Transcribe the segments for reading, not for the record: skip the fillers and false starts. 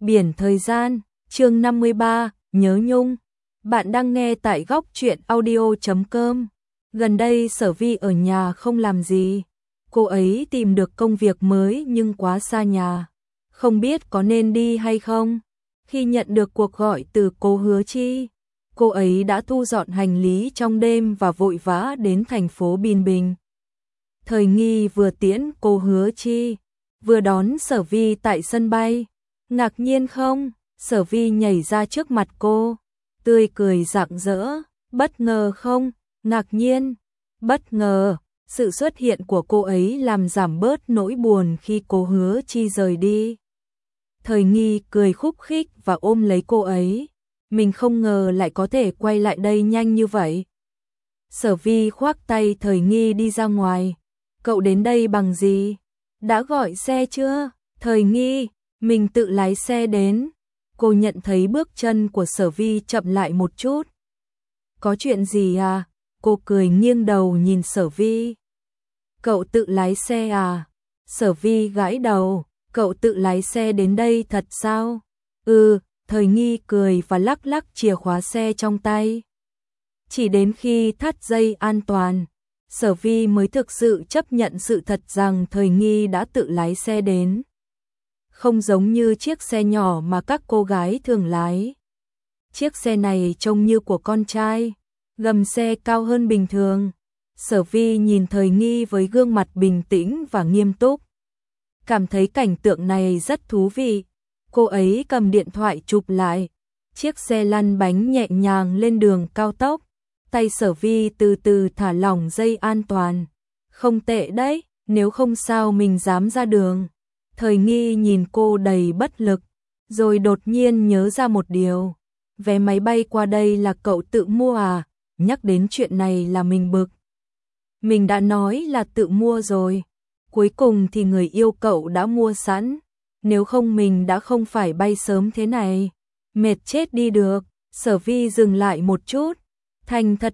Biển thời gian, chương 53, nhớ nhung. Bạn đang nghe tại góc truyện audio.com. Gần đây Sở Vi ở nhà không làm gì. Cô ấy tìm được công việc mới nhưng quá xa nhà. Không biết có nên đi hay không. Khi nhận được cuộc gọi từ cô Hứa Chi, cô ấy đã thu dọn hành lý trong đêm và vội vã đến thành phố Biên Bình. Thời nghi vừa tiễn cô Hứa Chi, vừa đón Sở Vi tại sân bay. Ngạc nhiên không? Sở Vi nhảy ra trước mặt cô, tươi cười rạng rỡ. Bất ngờ không? Ngạc nhiên. Bất ngờ. Sự xuất hiện của cô ấy làm giảm bớt nỗi buồn khi cô Hứa Chi rời đi. Thời nghi cười khúc khích và ôm lấy cô ấy. Mình không ngờ lại có thể quay lại đây nhanh như vậy. Sở Vi khoác tay Thời nghi đi ra ngoài. Cậu đến đây bằng gì? Đã gọi xe chưa? Thời nghi, mình tự lái xe đến. Cô nhận thấy bước chân của Sở Vi chậm lại một chút. Có chuyện gì à? Cô cười nghiêng đầu nhìn Sở Vi. Cậu tự lái xe à? Sở Vi gãi đầu. Cậu tự lái xe đến đây thật sao? Ừ, Thời nghi cười và lắc lắc chìa khóa xe trong tay. Chỉ đến khi thắt dây an toàn, Sở Vi mới thực sự chấp nhận sự thật rằng Thời nghi đã tự lái xe đến. Không giống như chiếc xe nhỏ mà các cô gái thường lái. Chiếc xe này trông như của con trai, gầm xe cao hơn bình thường. Sở Vi nhìn Thời nghi với gương mặt bình tĩnh và nghiêm túc. Cảm thấy cảnh tượng này rất thú vị. Cô ấy cầm điện thoại chụp lại. Chiếc xe lăn bánh nhẹ nhàng lên đường cao tốc. Tay Sở Vi từ từ thả lỏng dây an toàn. Không tệ đấy, nếu không sao mình dám ra đường. Thời nghi nhìn cô đầy bất lực, rồi đột nhiên nhớ ra một điều. Vé máy bay qua đây là cậu tự mua à? Nhắc đến chuyện này là mình bực. Mình đã nói là tự mua rồi. Cuối cùng thì người yêu cậu đã mua sẵn. Nếu không mình đã không phải bay sớm thế này. Mệt chết đi được. Sở Vi dừng lại một chút. Thành thật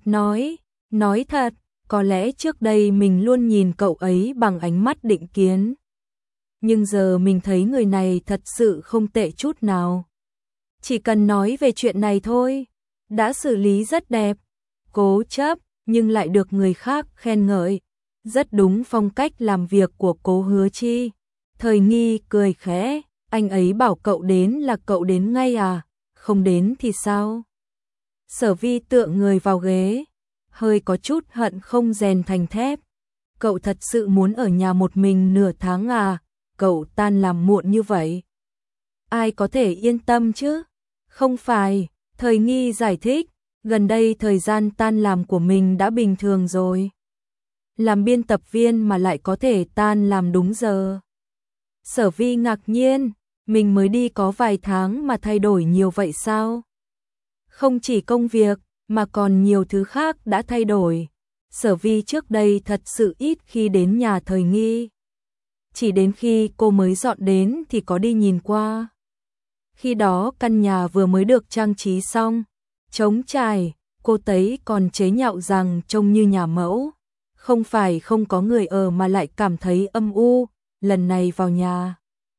nói thật, có lẽ trước đây mình luôn nhìn cậu ấy bằng ánh mắt định kiến. Nhưng giờ mình thấy người này thật sự không tệ chút nào. Chỉ cần nói về chuyện này thôi, đã xử lý rất đẹp. Cố chấp, nhưng lại được người khác khen ngợi. Rất đúng phong cách làm việc của cô Hứa Chi. Thời nghi cười khẽ, anh ấy bảo cậu đến là cậu đến ngay à? Không đến thì sao? Sở Vi tựa người vào ghế, hơi có chút hận không rèn thành thép. Cậu thật sự muốn ở nhà một mình nửa tháng à? Cậu tan làm muộn như vậy. Ai có thể yên tâm chứ? Không phải, Thời nghi giải thích, gần đây thời gian tan làm của mình đã bình thường rồi. Làm biên tập viên mà lại có thể tan làm đúng giờ. Sở Vi ngạc nhiên, mình mới đi có vài tháng mà thay đổi nhiều vậy sao? Không chỉ công việc, mà còn nhiều thứ khác đã thay đổi. Sở Vi trước đây thật sự ít khi đến nhà Thời nghi. Chỉ đến khi cô mới dọn đến thì có đi nhìn qua. Khi đó căn nhà vừa mới được trang trí xong, trống trải, cô Tấy còn chế nhạo rằng trông như nhà mẫu. Không phải không có người ở mà lại cảm thấy âm u, lần này vào nhà.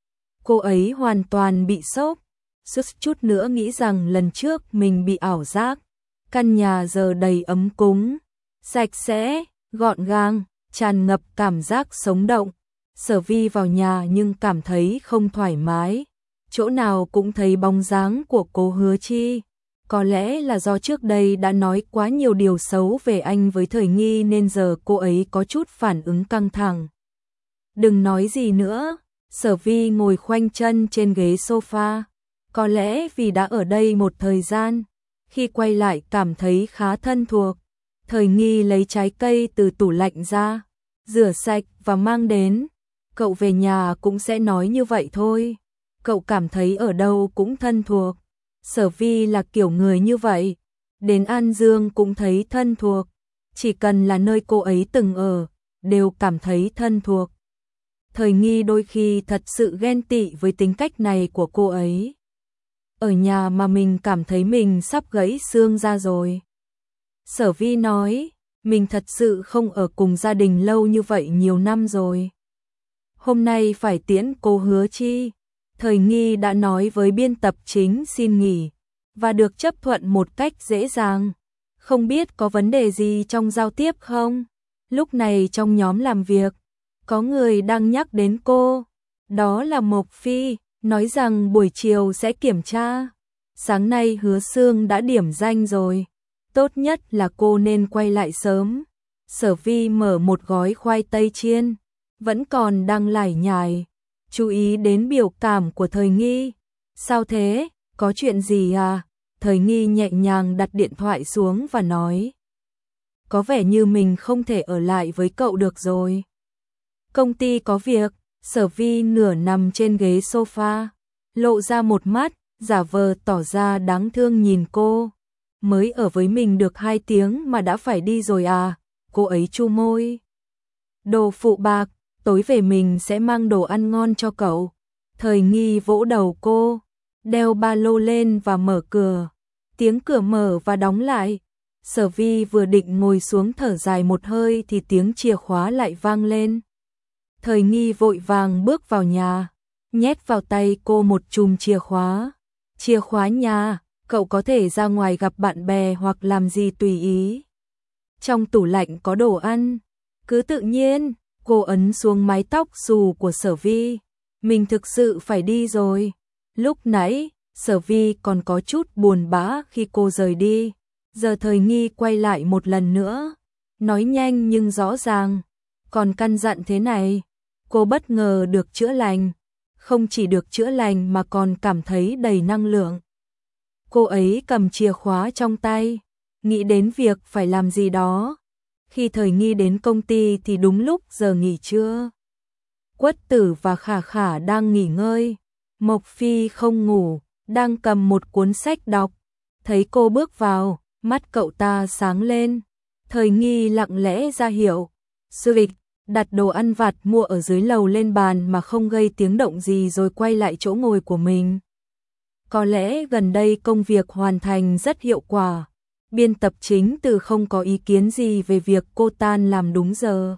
Cô ấy hoàn toàn bị sốc, suýt chút nữa nghĩ rằng lần trước mình bị ảo giác. Căn nhà giờ đầy ấm cúng, sạch sẽ, gọn gàng, tràn ngập cảm giác sống động. Sở Vi vào nhà nhưng cảm thấy không thoải mái. Chỗ nào cũng thấy bóng dáng của cô Hứa Chi. Có lẽ là do trước đây đã nói quá nhiều điều xấu về anh với Thời nghi nên giờ cô ấy có chút phản ứng căng thẳng. Đừng nói gì nữa. Sở Vi ngồi khoanh chân trên ghế sofa. Có lẽ vì đã ở đây một thời gian, khi quay lại cảm thấy khá thân thuộc. Thời nghi lấy trái cây từ tủ lạnh ra, rửa sạch và mang đến. Cậu về nhà cũng sẽ nói như vậy thôi. Cậu cảm thấy ở đâu cũng thân thuộc. Sở Vi là kiểu người như vậy. Đến An Dương cũng thấy thân thuộc. Chỉ cần là nơi cô ấy từng ở, đều cảm thấy thân thuộc. Thời nghi đôi khi thật sự ghen tị với tính cách này của cô ấy. Ở nhà mà mình cảm thấy mình sắp gãy xương ra rồi. Sở Vi nói, mình thật sự không ở cùng gia đình lâu như vậy nhiều năm rồi. Hôm nay phải tiễn cô Hứa Chi. Thời nghi đã nói với biên tập chính xin nghỉ, và được chấp thuận một cách dễ dàng. Không biết có vấn đề gì trong giao tiếp không? Lúc này trong nhóm làm việc, có người đang nhắc đến cô. Đó là Mộc Phi, nói rằng buổi chiều sẽ kiểm tra. Sáng nay Hứa Sương đã điểm danh rồi. Tốt nhất là cô nên quay lại sớm. Sở Vi mở một gói khoai tây chiên, vẫn còn đang lải nhải. Chú ý đến biểu cảm của Thời nghi. Sao thế? Có chuyện gì à? Thời nghi nhẹ nhàng đặt điện thoại xuống và nói. Có vẻ như mình không thể ở lại với cậu được rồi. Công ty có việc. Sở Vi nửa nằm trên ghế sofa, lộ ra một mắt, giả vờ tỏ ra đáng thương nhìn cô. Mới ở với mình được 2 tiếng mà đã phải đi rồi à? Cô ấy chu môi. Đồ phụ bạc, tối về mình sẽ mang đồ ăn ngon cho cậu. Thời nghi vỗ đầu cô, đeo ba lô lên và mở cửa. Tiếng cửa mở và đóng lại. Sở Vi vừa định ngồi xuống thở dài một hơi thì tiếng chìa khóa lại vang lên. Thời nghi vội vàng bước vào nhà, nhét vào tay cô một chùm chìa khóa. Chìa khóa nhà, cậu có thể ra ngoài gặp bạn bè hoặc làm gì tùy ý. Trong tủ lạnh có đồ ăn, cứ tự nhiên. Cô ấn xuống mái tóc xù của Sở Vi. Mình thực sự phải đi rồi. Lúc nãy, Sở Vi còn có chút buồn bã khi cô rời đi. Giờ Thời nghi quay lại một lần nữa, nói nhanh nhưng rõ ràng, còn căn dặn thế này. Cô bất ngờ được chữa lành, không chỉ được chữa lành mà còn cảm thấy đầy năng lượng. Cô ấy cầm chìa khóa trong tay, nghĩ đến việc phải làm gì đó. Khi Thời nghi đến công ty thì đúng lúc giờ nghỉ trưa. Quất Tử và Khả Khả đang nghỉ ngơi. Mộc Phi không ngủ, đang cầm một cuốn sách đọc. Thấy cô bước vào, mắt cậu ta sáng lên. Thời nghi lặng lẽ ra hiệu. Suvic đặt đồ ăn vặt mua ở dưới lầu lên bàn mà không gây tiếng động gì rồi quay lại chỗ ngồi của mình. Có lẽ gần đây công việc hoàn thành rất hiệu quả. Biên tập chính từ không có ý kiến gì về việc cô tan làm đúng giờ.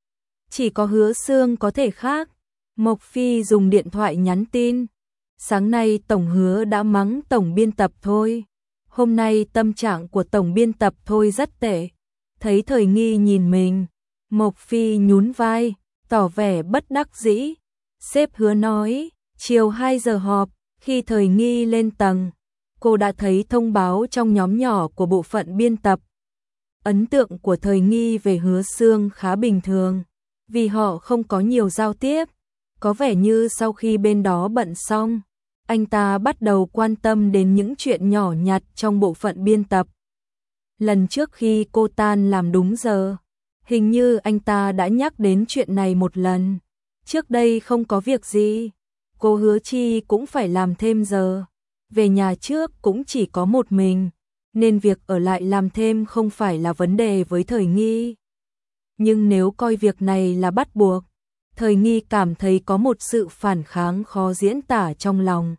Chỉ có Hứa Sương có thể khác. Mộc Phi dùng điện thoại nhắn tin. Sáng nay Tổng Hứa đã mắng Tổng biên tập Thôi. Hôm nay tâm trạng của Tổng biên tập Thôi rất tệ. Thấy Thời nghi nhìn mình, Mộc Phi nhún vai, tỏ vẻ bất đắc dĩ. Sếp Hứa nói, chiều 2 giờ họp. Khi Thời nghi lên tầng, cô đã thấy thông báo trong nhóm nhỏ của bộ phận biên tập. Ấn tượng của Thời nghi về Hứa Sương khá bình thường, vì họ không có nhiều giao tiếp. Có vẻ như sau khi bên đó bận xong, anh ta bắt đầu quan tâm đến những chuyện nhỏ nhặt trong bộ phận biên tập. Lần trước khi cô tan làm đúng giờ, hình như anh ta đã nhắc đến chuyện này một lần. Trước đây không có việc gì, cô Hứa Chi cũng phải làm thêm giờ. Về nhà trước cũng chỉ có một mình, nên việc ở lại làm thêm không phải là vấn đề với Thời nghi. Nhưng nếu coi việc này là bắt buộc, Thời nghi cảm thấy có một sự phản kháng khó diễn tả trong lòng.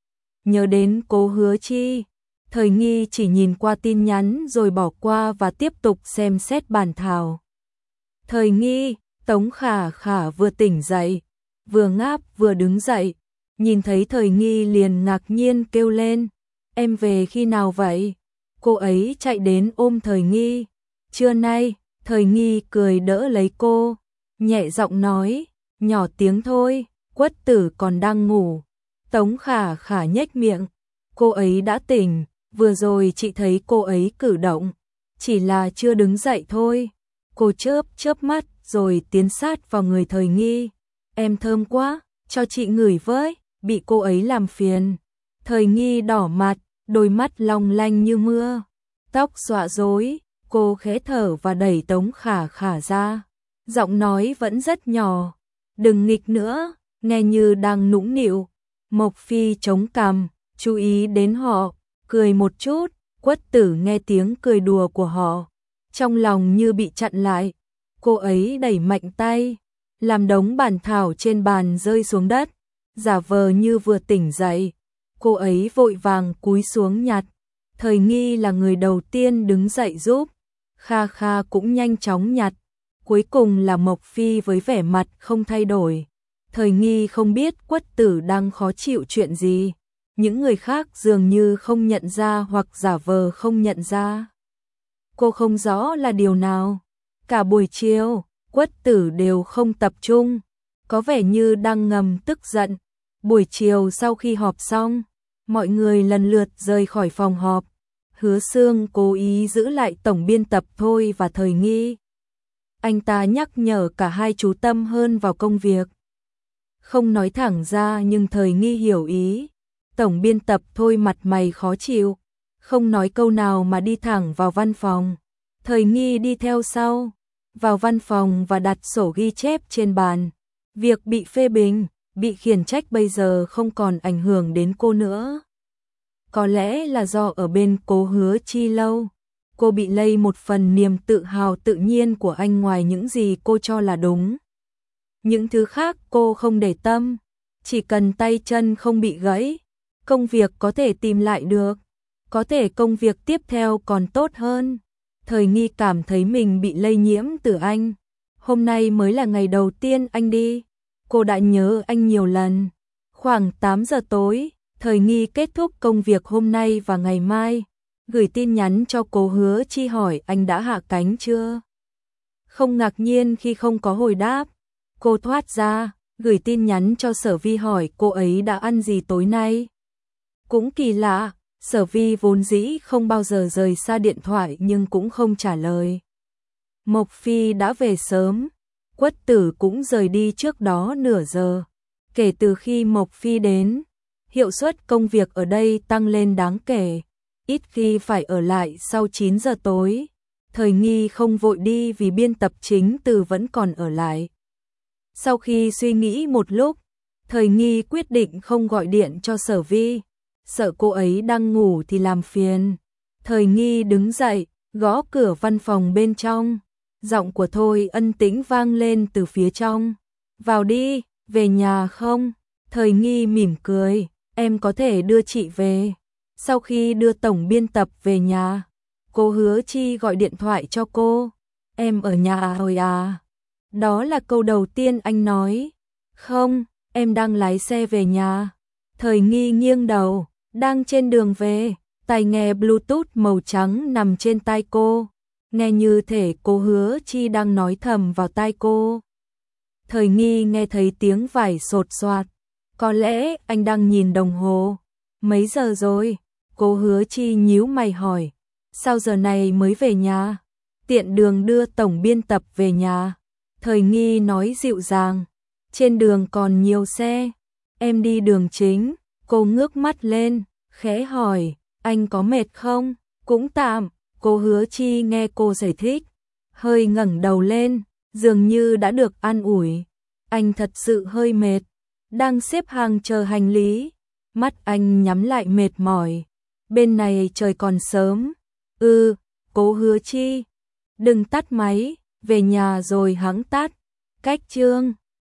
Nhớ đến cô Hứa Chi, Thời nghi chỉ nhìn qua tin nhắn rồi bỏ qua và tiếp tục xem xét bản thảo. Thời nghi, Tống Khả Khả vừa tỉnh dậy, vừa ngáp vừa đứng dậy. Nhìn thấy Thời nghi liền ngạc nhiên kêu lên. Em về khi nào vậy? Cô ấy chạy đến ôm Thời nghi. Trưa nay. Thời nghi cười đỡ lấy cô, nhẹ giọng nói, nhỏ tiếng thôi, Quất Tử còn đang ngủ. Tống Khả Khả nhếch miệng, cô ấy đã tỉnh, vừa rồi chị thấy cô ấy cử động, chỉ là chưa đứng dậy thôi. Cô chớp chớp mắt rồi tiến sát vào người Thời nghi. Em thơm quá, cho chị ngửi với. Bị cô ấy làm phiền. Thời nghi đỏ mặt, đôi mắt long lanh như mưa, tóc xõa rối. Cô khẽ thở và đẩy Tống Khả Khả ra. Giọng nói vẫn rất nhỏ. Đừng nghịch nữa, nghe như đang nũng nịu. Mộc Phi chống cằm, chú ý đến họ, cười một chút. Quất Tử nghe tiếng cười đùa của họ, trong lòng như bị chặn lại. Cô ấy đẩy mạnh tay, làm đống bản thảo trên bàn rơi xuống đất. Giả vờ như vừa tỉnh dậy, cô ấy vội vàng cúi xuống nhặt. Thời nghi là người đầu tiên đứng dậy giúp. Kha Kha cũng nhanh chóng nhặt. Cuối cùng là Mộc Phi với vẻ mặt không thay đổi. Thời nghi không biết Quất Tử đang khó chịu chuyện gì. Những người khác dường như không nhận ra hoặc giả vờ không nhận ra. Cô không rõ là điều nào. Cả buổi chiều, Quất Tử đều không tập trung, có vẻ như đang ngầm tức giận. Buổi chiều sau khi họp xong, mọi người lần lượt rời khỏi phòng họp. Hứa Xương cố ý giữ lại tổng biên tập Thôi và Thời nghi. Anh ta nhắc nhở cả hai chú tâm hơn vào công việc. Không nói thẳng ra nhưng Thời nghi hiểu ý. Tổng biên tập Thôi mặt mày khó chịu, không nói câu nào mà đi thẳng vào văn phòng. Thời nghi đi theo sau, vào văn phòng và đặt sổ ghi chép trên bàn. Việc bị phê bình, bị khiển trách bây giờ không còn ảnh hưởng đến cô nữa. Có lẽ là do ở bên Cố Hứa Chi lâu, cô bị lây một phần niềm tự hào tự nhiên của anh ngoài những gì cô cho là đúng. Những thứ khác cô không để tâm, chỉ cần tay chân không bị gãy, công việc có thể tìm lại được, có thể công việc tiếp theo còn tốt hơn. Thời nghi cảm thấy mình bị lây nhiễm từ anh. Hôm nay mới là ngày đầu tiên anh đi, cô đã nhớ anh nhiều lần. Khoảng 8 giờ tối, Thời nghi kết thúc công việc hôm nay và ngày mai, gửi tin nhắn cho Cố Hứa Chi hỏi anh đã hạ cánh chưa. Không ngạc nhiên khi không có hồi đáp, cô thoát ra, gửi tin nhắn cho Sở Vi hỏi cô ấy đã ăn gì tối nay. Cũng kỳ lạ, Sở Vi vốn dĩ không bao giờ rời xa điện thoại nhưng cũng không trả lời. Mộc Phi đã về sớm, Quất Tử cũng rời đi trước đó nửa giờ. Kể từ khi Mộc Phi đến, hiệu suất công việc ở đây tăng lên đáng kể, ít khi phải ở lại sau 9 giờ tối. Thời nghi không vội đi vì biên tập chính từ vẫn còn ở lại. Sau khi suy nghĩ một lúc, Thời nghi quyết định không gọi điện cho Sở Vi, sợ cô ấy đang ngủ thì làm phiền. Thời nghi đứng dậy, gõ cửa văn phòng bên trong. Giọng của Thôi Ân Tĩnh vang lên từ phía trong. Vào đi, về nhà không? Thời nghi mỉm cười, em có thể đưa chị về. Sau khi đưa tổng biên tập về nhà, Cố Hứa Chi gọi điện thoại cho cô. Em ở nhà rồi à? Đó là câu đầu tiên anh nói. Không, em đang lái xe về nhà. Thời nghi nghiêng đầu, đang trên đường về. Tai nghe Bluetooth màu trắng nằm trên tai cô, nghe như thể Cố Hứa Chi đang nói thầm vào tai cô. Thời nghi nghe thấy tiếng vải sột soạt, có lẽ anh đang nhìn đồng hồ. Mấy giờ rồi? Cố Hứa Chi nhíu mày hỏi. Sao giờ này mới về nhà? Tiện đường đưa tổng biên tập về nhà. Thời nghi nói dịu dàng. Trên đường còn nhiều xe. Em đi đường chính. Cô ngước mắt lên, khẽ hỏi. Anh có mệt không? Cũng tạm. Cố Hứa Chi nghe cô giải thích, hơi ngẩng đầu lên, dường như đã được an ủi. Anh thật sự hơi mệt, đang xếp hàng chờ hành lý. Mắt anh nhắm lại mệt mỏi. Bên này trời còn sớm. Cố Hứa Chi. Đừng tắt máy, về nhà rồi hẵng tắt. Cách chương